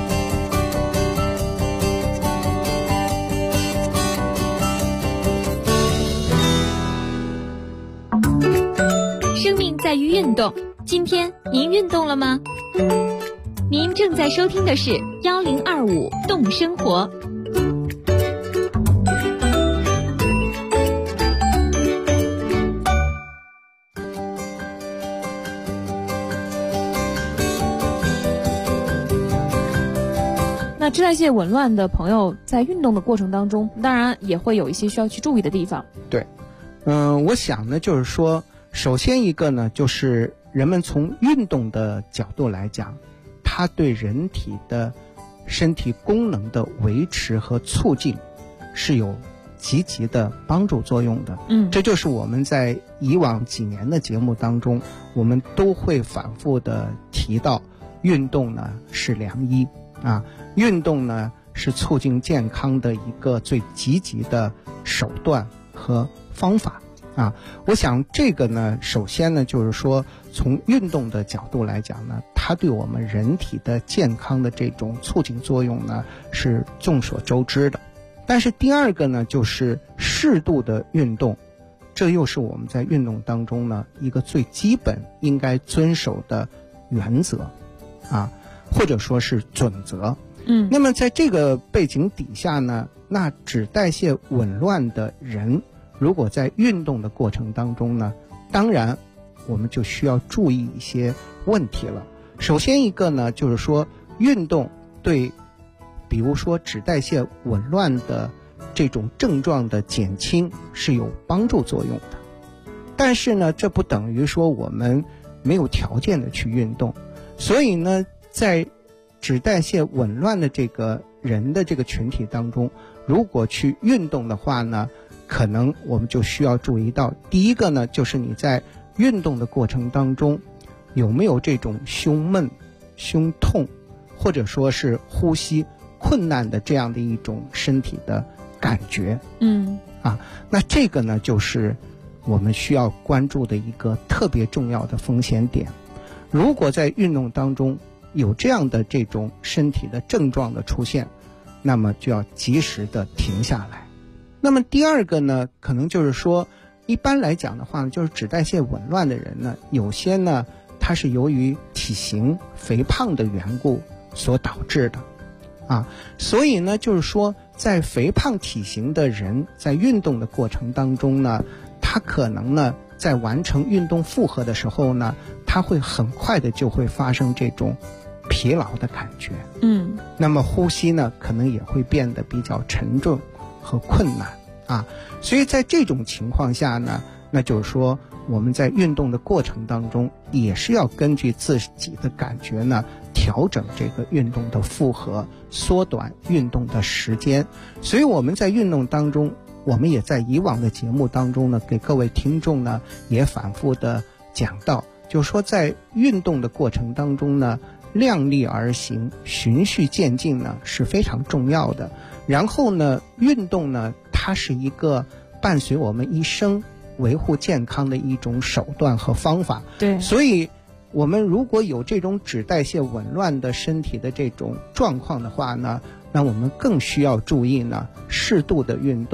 生命在于运动，今天您运动了吗？您正在收听的是1025动生活。 那脂代谢紊乱的朋友在运动的过程当中，当然也会有一些需要去注意的地方。 对，我想呢，就是说，首先一个呢，就是人们从运动的角度来讲，它对人体的身体功能的维持和促进是有积极的帮助作用的。这就是我们在以往几年的节目当中，我们都会反复的提到，运动呢是良医运动呢是促进健康的一个最积极的手段和方法我想这个呢，首先呢，就是说从运动的角度来讲呢，它对我们人体的健康的这种促进作用呢是众所周知的。但是第二个呢，就是适度的运动，这又是我们在运动当中呢一个最基本应该遵守的原则或者说是准则。那么在这个背景底下呢，那脂代谢紊乱的人，如果在运动的过程当中呢，当然我们就需要注意一些问题了。首先一个呢，就是说运动对比如说脂代谢紊乱的这种症状的减轻是有帮助作用的，但是呢，这不等于说我们没有条件的去运动。所以呢，在脂代谢紊乱的这个人的这个群体当中，如果去运动的话呢，可能我们就需要注意到，第一个呢，就是你在运动的过程当中有没有这种胸闷、胸痛，或者说是呼吸困难的这样的一种身体的感觉。那这个呢，就是我们需要关注的一个特别重要的风险点。如果在运动当中有这样的这种身体的症状的出现，那么就要及时的停下来。那么第二个呢，可能就是说，一般来讲的话呢，就是脂代谢紊乱的人呢，有些呢，它是由于体型肥胖的缘故所导致的所以呢，就是说，在肥胖体型的人在运动的过程当中呢，他可能呢，在完成运动负荷的时候呢，他会很快的就会发生这种疲劳的感觉。那么呼吸呢，可能也会变得比较沉重和困难所以在这种情况下呢，那就是说我们在运动的过程当中也是要根据自己的感觉呢，调整这个运动的负荷，缩短运动的时间。所以我们在运动当中，我们也在以往的节目当中呢，给各位听众呢也反复的讲到，就是说在运动的过程当中呢，量力而行，循序渐进呢是非常重要的。然后呢，运动呢，它是一个伴随我们一生维护健康的一种手段和方法。 对， 所以我们如果有这种脂代谢紊乱的身体的这种状况的话呢，那我们更需要注意呢，适度的运动，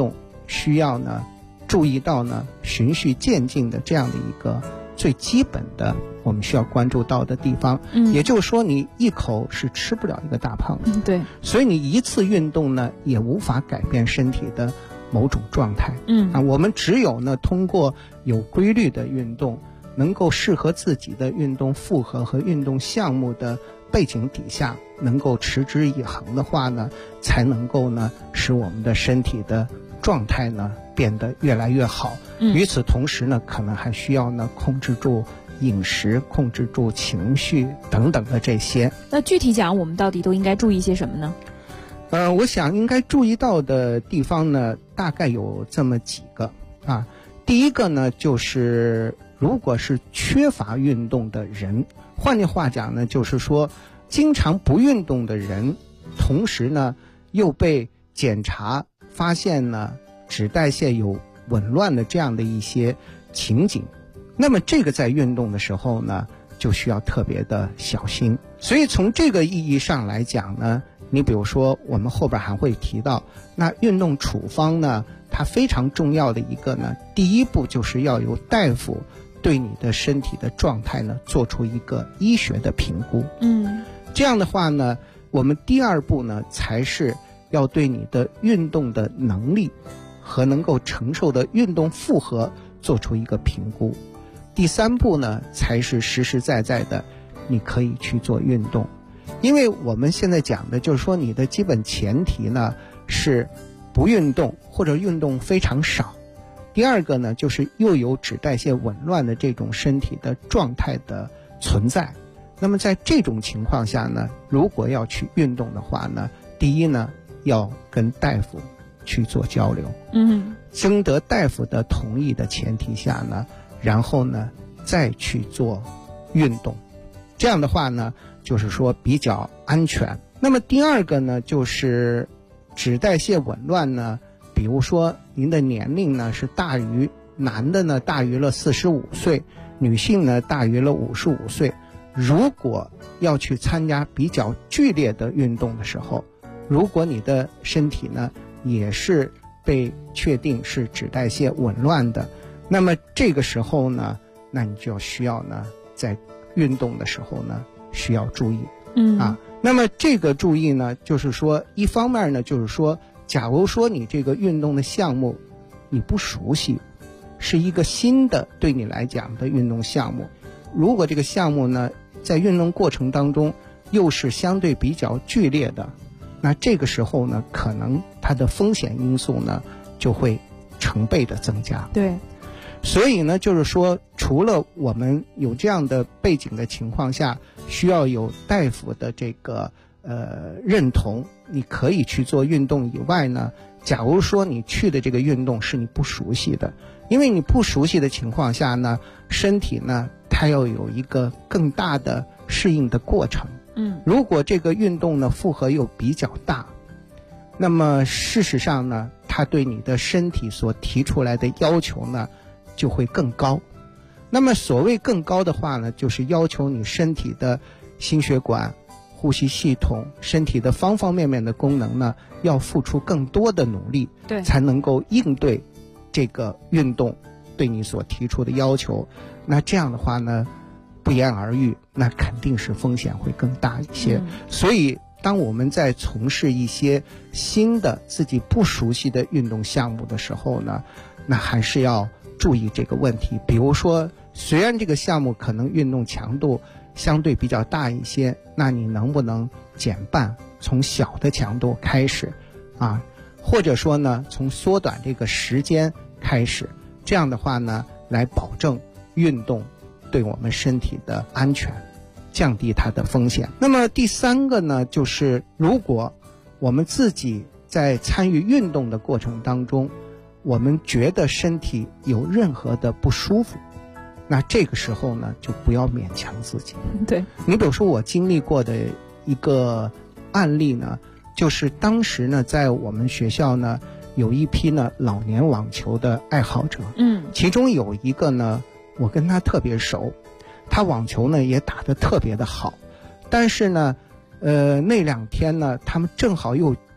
需要呢注意到呢循序渐进的这样的一个最基本的我们需要关注到的地方。也就是说你一口是吃不了一个大胖子。 对， 所以你一次运动呢也无法改变身体的某种状态。我们只有呢通过有规律的运动，能够适合自己的运动负荷和运动项目的背景底下，能够持之以恒的话呢，才能够呢使我们的身体的状态呢变得越来越好。与此同时呢，可能还需要呢控制住饮食，控制住情绪等等的这些。 那具体讲，我们到底都应该注意些什么呢？ 我想应该注意到的地方呢，大概有这么几个啊。第一个呢，就是如果是缺乏运动的人，换句话讲呢，就是说经常不运动的人，同时呢又被检查发现呢脂代谢有紊乱的这样的一些情景，那么这个在运动的时候呢就需要特别的小心。所以从这个意义上来讲呢，你比如说我们后边还会提到，那运动处方呢它非常重要的一个呢，第一步就是要由大夫对你的身体的状态呢做出一个医学的评估。这样的话呢，我们第二步呢才是要对你的运动的能力和能够承受的运动负荷做出一个评估。第三步呢才是实实在在的你可以去做运动。因为我们现在讲的就是说你的基本前提呢是不运动或者运动非常少，第二个呢就是又有脂代谢紊乱的这种身体的状态的存在。那么在这种情况下呢，如果要去运动的话呢，第一呢要跟大夫去做交流，征得大夫的同意的前提下呢，然后呢再去做运动，这样的话呢就是说比较安全。那么第二个呢就是脂代谢紊乱呢，比如说您的年龄呢是大于男的呢大于了45岁，女性呢大于了55岁。如果要去参加比较剧烈的运动的时候，如果你的身体呢也是被确定是脂代谢紊乱的，那么这个时候呢，那你就需要呢在运动的时候呢需要注意。那么这个注意呢，就是说一方面呢就是说，假如说你这个运动的项目你不熟悉，是一个新的对你来讲的运动项目，如果这个项目呢在运动过程当中又是相对比较剧烈的，那这个时候呢可能它的风险因素呢就会成倍的增加。 对， 所以呢就是说，除了我们有这样的背景的情况下，需要有大夫的这个认同你可以去做运动以外呢，假如说你去的这个运动是你不熟悉的，因为你不熟悉的情况下呢，身体呢它要有一个更大的适应的过程。如果这个运动呢负荷又比较大，那么事实上呢它对你的身体所提出来的要求呢就会更高。那么所谓更高的话呢，就是要求你身体的心血管、呼吸系统、身体的方方面面的功能呢要付出更多的努力， 对， 才能够应对这个运动对你所提出的要求。那这样的话呢，不言而喻，那肯定是风险会更大一些。所以当我们在从事一些新的自己不熟悉的运动项目的时候呢，那还是要注意这个问题。比如说虽然这个项目可能运动强度相对比较大一些，那你能不能减半，从小的强度开始或者说呢从缩短这个时间开始，这样的话呢来保证运动对我们身体的安全，降低它的风险。那么第三个呢，就是如果我们自己在参与运动的过程当中，我们觉得身体有任何的不舒服，那这个时候呢就不要勉强自己。 对， 你比如说我经历过的一个案例呢，就是当时呢在我们学校呢有一批呢老年网球的爱好者，其中有一个呢我跟他特别熟，他网球呢也打得特别的好，但是呢那2天呢他们正好又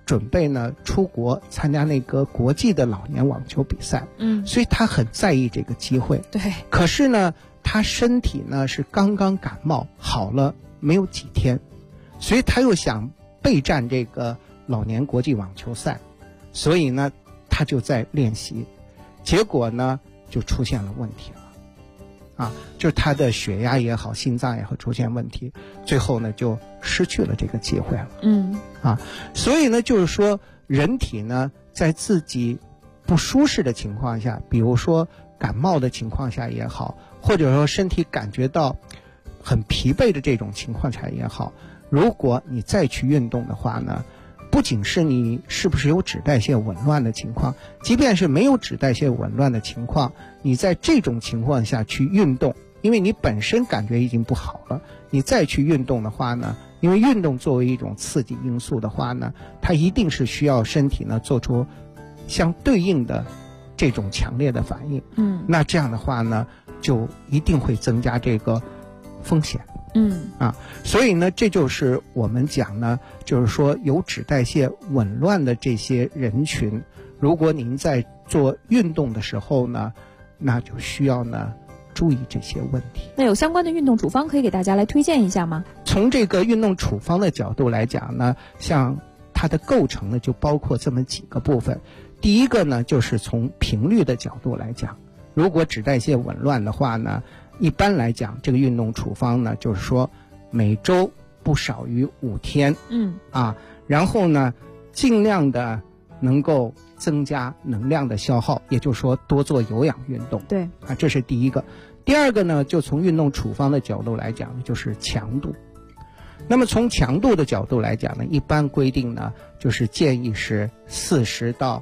准备呢出国参加那个国际的老年网球比赛，所以他很在意这个机会。 对， 可是呢，他身体呢是刚刚感冒好了没有几天，所以他又想备战这个老年国际网球赛，所以呢，他就在练习，结果呢就出现了问题了。就是他的血压也好，心脏也好出现问题，最后呢就失去了这个机会了。所以呢，就是说人体呢在自己不舒适的情况下，比如说感冒的情况下也好，或者说身体感觉到很疲惫的这种情况下也好，如果你再去运动的话呢，不仅是你是不是有脂代谢紊乱的情况，即便是没有脂代谢紊乱的情况，你在这种情况下去运动，因为你本身感觉已经不好了，你再去运动的话呢，因为运动作为一种刺激因素的话呢，它一定是需要身体呢做出相对应的这种强烈的反应。那这样的话呢，就一定会增加这个风险。所以呢，这就是我们讲呢，就是说有脂代谢紊乱的这些人群，如果您在做运动的时候呢，那就需要呢注意这些问题。 那有相关的运动处方可以给大家来推荐一下吗？ 从这个运动处方的角度来讲呢，像它的构成呢就包括这么几个部分。第一个呢，就是从频率的角度来讲，如果脂代谢紊乱的话呢，一般来讲这个运动处方呢就是说每周不少于5天，然后呢尽量的能够增加能量的消耗，也就是说多做有氧运动。 对， 这是第一个。第二个呢，就从运动处方的角度来讲，就是强度。那么从强度的角度来讲呢，一般规定呢就是建议是40到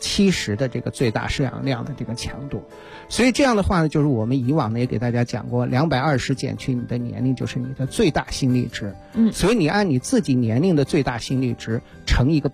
70的这个最大摄氧量的这个强度。所以这样的话呢，就是我们以往呢也给大家讲过，220减去你的年龄就是你的最大心率值。所以你按你自己年龄的最大心率值乘一个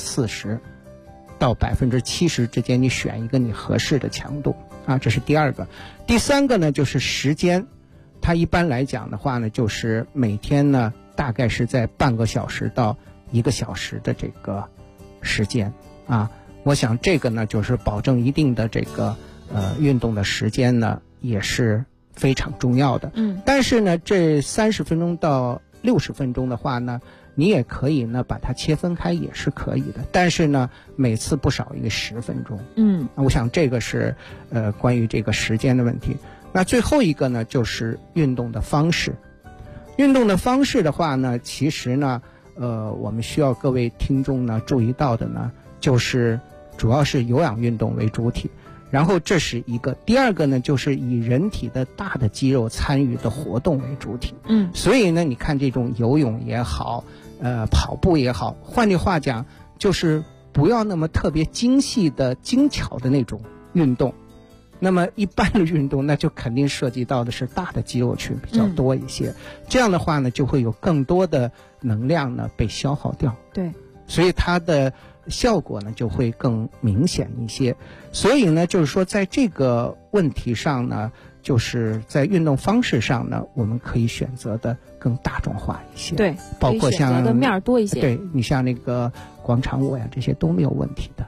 40%到70%之间，你选一个你合适的强度这是第二个。第三个呢就是时间，它一般来讲的话呢，就是每天呢大概是在半个小时到1个小时的这个时间我想这个呢就是保证一定的这个运动的时间呢也是非常重要的。但是呢这30分钟到60分钟的话呢，你也可以呢把它切分开也是可以的，但是呢每次不少于10分钟。我想这个是关于这个时间的问题。那最后一个呢就是运动的方式。运动的方式的话呢，其实呢我们需要各位听众呢注意到的呢，就是主要是有氧运动为主体，然后这是一个。第二个呢，就是以人体的大的肌肉参与的活动为主体。所以呢，你看这种游泳也好，跑步也好，换句话讲，就是不要那么特别精细的、精巧的那种运动。那么一般的运动，那就肯定涉及到的是大的肌肉群比较多一些。这样的话呢，就会有更多的能量呢被消耗掉。 对， 所以它的效果呢就会更明显一些。所以呢，就是说在这个问题上呢，就是在运动方式上呢，我们可以选择的更大众化一些。 对， 包括像选择的面多一些。 对，你像那个广场舞呀，这些都没有问题的。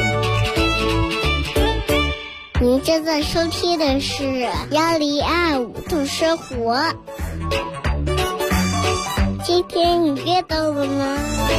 您正在收听的是1025度生活。今天你阅到了吗？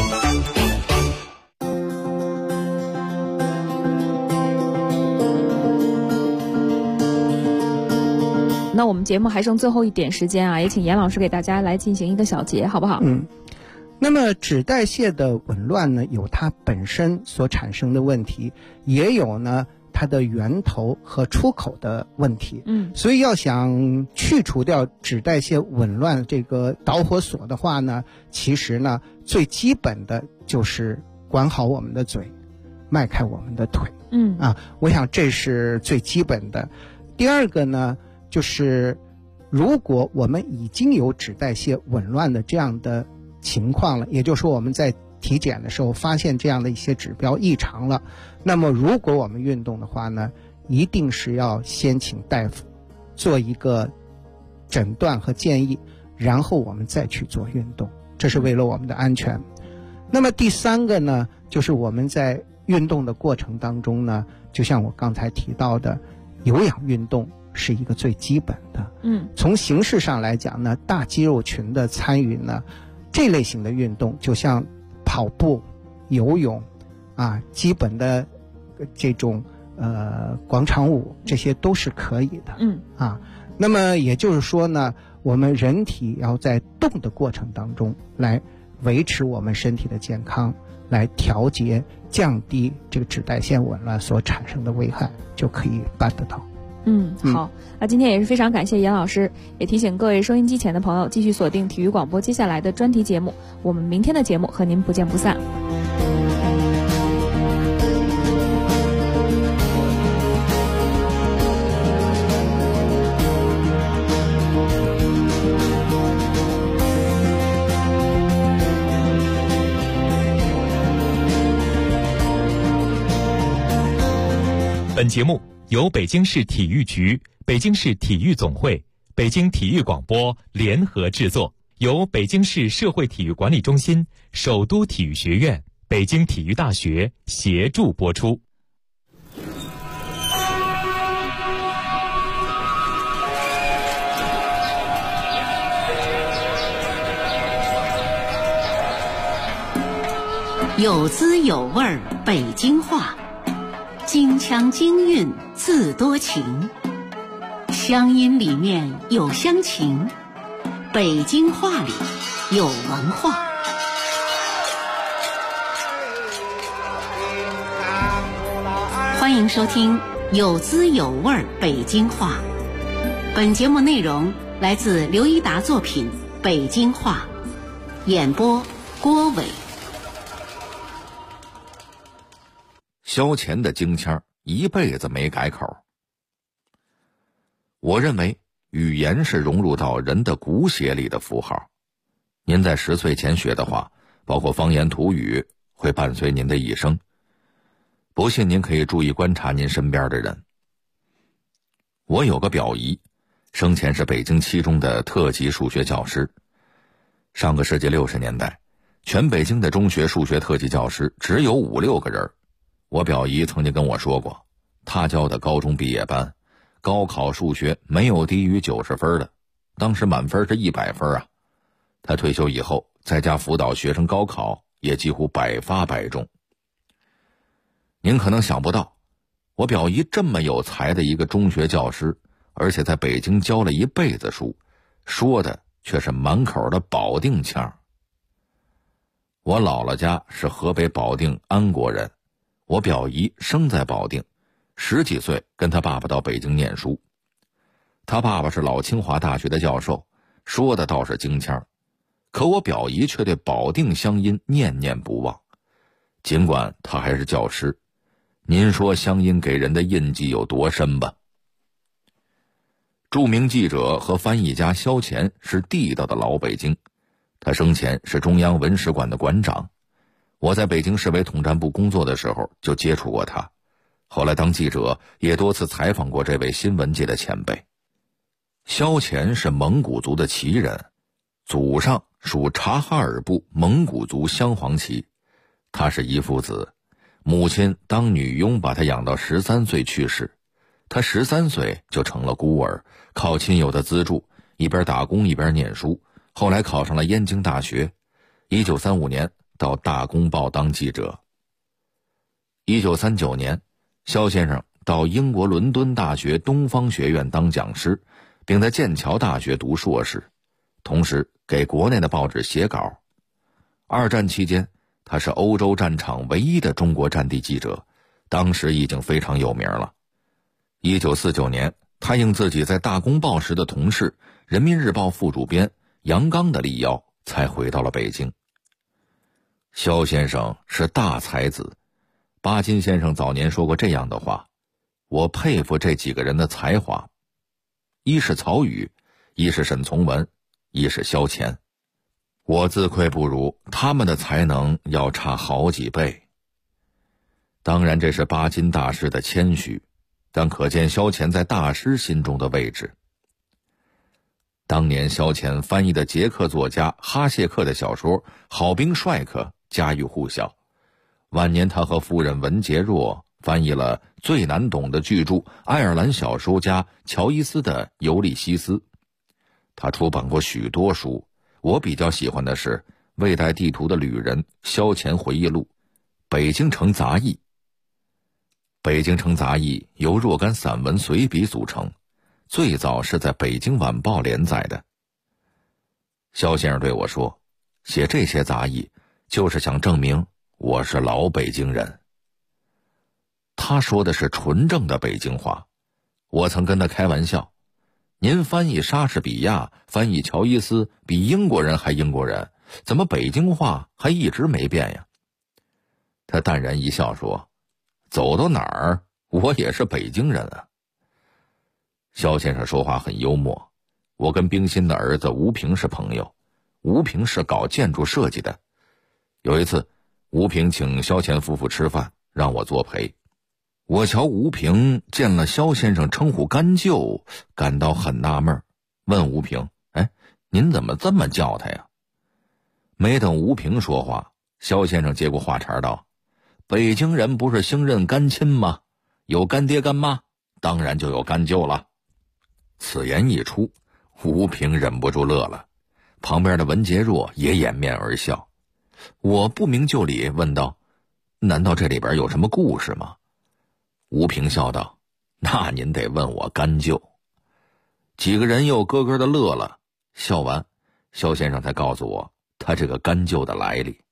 那我们节目还剩最后一点时间也请严老师给大家来进行一个小结，好不好？ 那么脂代谢的紊乱呢，有它本身所产生的问题，也有呢它的源头和出口的问题。所以要想去除掉脂代谢紊乱这个导火索的话呢，其实呢最基本的就是管好我们的嘴，迈开我们的腿。我想这是最基本的。第二个呢，就是如果我们已经有脂代谢紊乱的这样的情况了，也就是说我们在体检的时候发现这样的一些指标异常了，那么如果我们运动的话呢，一定是要先请大夫做一个诊断和建议，然后我们再去做运动，这是为了我们的安全。那么第三个呢， 就是我们在运动的过程当中呢，就像我刚才提到的，有氧运动是一个最基本的。从形式上来讲呢，大肌肉群的参与呢，这类型的运动就像跑步、游泳啊，基本的这种广场舞，这些都是可以的。那么也就是说呢，我们人体要在动的过程当中来维持我们身体的健康，来调节降低这个脂代谢紊乱所产生的危害，就可以办得到。 好，那今天也是非常感谢严老师，也提醒各位收音机前的朋友继续锁定体育广播接下来的专题节目，我们明天的节目和您不见不散。 本节目由北京市体育局、北京市体育总会、北京体育广播联合制作，由北京市社会体育管理中心、首都体育学院、北京体育大学协助播出。 有滋有味儿北京话，京腔京韵自多情，乡音里面有乡情，北京话里有文化。欢迎收听有滋有味儿北京话。本节目内容来自刘一达作品《北京话》，演播郭伟。 萧乾的京腔一辈子没改口。我认为语言是融入到人的骨血里的符号。您在10岁前学的话，包括方言土语，会伴随您的一生。不信您可以注意观察您身边的人。我有个表姨，生前是北京七中的特级数学教师。上个世纪60年代，全北京的中学数学特级教师只有5、6个人。我表姨曾经跟我说过，她教的高中毕业班，高考数学没有低于90分的，当时满分是100分啊。她退休以后，在家辅导学生高考，也几乎百发百中。您可能想不到，我表姨这么有才的一个中学教师，而且在北京教了一辈子书，说的却是满口的保定腔。我姥姥家是河北保定安国人，我表姨生在保定，10几岁跟他爸爸到北京念书。他爸爸是老清华大学的教授，说的倒是京腔，可我表姨却对保定乡音念念不忘。尽管他还是教师，您说乡音给人的印记有多深吧？著名记者和翻译家萧乾是地道的老北京，他生前是中央文史馆的馆长。我在北京市委统战部工作的时候就接触过他，后来当记者也多次采访过这位新闻界的前辈。萧乾是蒙古族的旗人，祖上属察哈尔部蒙古族镶黄旗。他是一父子，母亲当女佣把他养到13岁去世，他13岁就成了孤儿，靠亲友的资助，一边打工一边念书，后来考上了燕京大学。1935年到大公报当记者。1939年，萧先生到英国伦敦大学东方学院当讲师，并在剑桥大学读硕士，同时给国内的报纸写稿。2战期间，他是欧洲战场唯一的中国战地记者，当时已经非常有名了。1949年，他应自己在大公报时的同事人民日报副主编杨刚的力邀，才回到了北京。萧先生是大才子，巴金先生早年说过这样的话，我佩服这几个人的才华，一是曹禺，一是沈从文，一是萧乾。我自愧不如，他们的才能要差好几倍。当然这是巴金大师的谦虚，但可见萧乾在大师心中的位置。当年萧乾翻译的捷克作家哈谢克的小说《好兵帅克》家喻户晓， 晚年他和夫人文洁若翻译了最难懂的巨著爱尔兰小说家乔伊斯的《尤利西斯》。他出版过许多书，我比较喜欢的是《未带地图的旅人》萧乾回忆录、北京城杂役。北京城杂役由若干散文随笔组成，最早是在北京晚报连载的。萧先生对我说，写这些杂役就是想证明我是老北京人。他说的是纯正的北京话，我曾跟他开玩笑，您翻译莎士比亚、翻译乔伊斯比英国人还英国人，怎么北京话还一直没变呀？他淡然一笑说，走到哪儿我也是北京人啊。萧先生说话很幽默，我跟冰心的儿子吴平是朋友，吴平是搞建筑设计的。有一次吴平请萧乾夫妇吃饭，让我作陪。我瞧吴平见了萧先生称呼干舅，感到很纳闷，问吴平，您怎么这么叫他呀？没等吴平说话，萧先生接过话茬道，北京人不是兴认干亲吗？有干爹干妈，当然就有干舅了。此言一出，吴平忍不住乐了，旁边的文洁若也掩面而笑。我不明就里问道，难道这里边有什么故事吗？吴平笑道，那您得问我干舅。几个人又咯咯的乐了，笑完萧先生才告诉我他这个干舅的来历。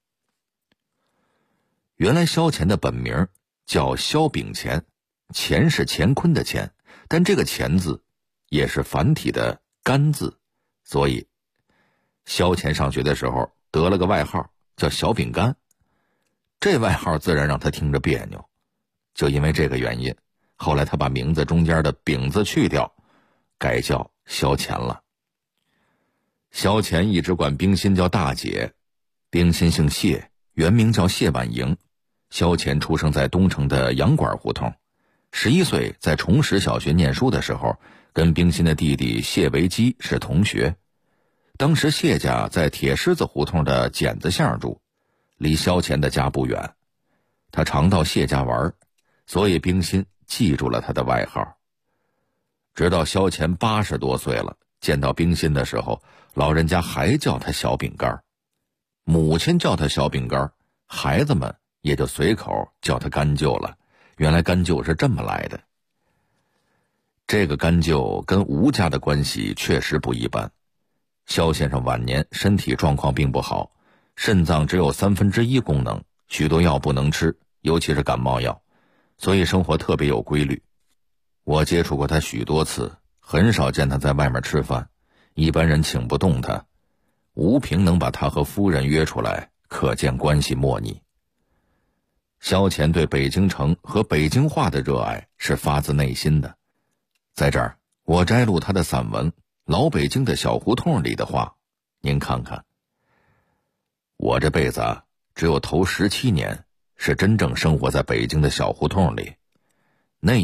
原来萧乾的本名叫萧秉乾，乾是乾坤的乾，但这个乾字也是繁体的干字，所以萧乾上学的时候得了个外号叫小饼干，这外号自然让他听着别扭。就因为这个原因，后来他把名字中间的饼字去掉，改叫萧乾了。萧乾一直管冰心叫大姐，冰心姓谢，原名叫谢婉莹。萧乾出生在东城的洋馆胡同，11岁在崇实小学念书的时候，跟冰心的弟弟谢维基是同学。当时谢家在铁狮子胡同的剪子巷住，离萧乾的家不远。他常到谢家玩，所以冰心记住了他的外号。直到萧乾80多岁了，见到冰心的时候，老人家还叫他小饼干，母亲叫他小饼干，孩子们也就随口叫他干舅了。原来干舅是这么来的。这个干舅跟吴家的关系确实不一般。萧先生晚年身体状况并不好，肾脏只有1/3功能，许多药不能吃，尤其是感冒药，所以生活特别有规律。我接触过他许多次，很少见他在外面吃饭，一般人请不动他。吴平能把他和夫人约出来，可见关系莫逆。萧乾对北京城和北京话的热爱是发自内心的。在这儿我摘录他的散文《老北京的小胡同》里的话，您看看。我这辈子只有头17年是真正生活在北京的小胡同里，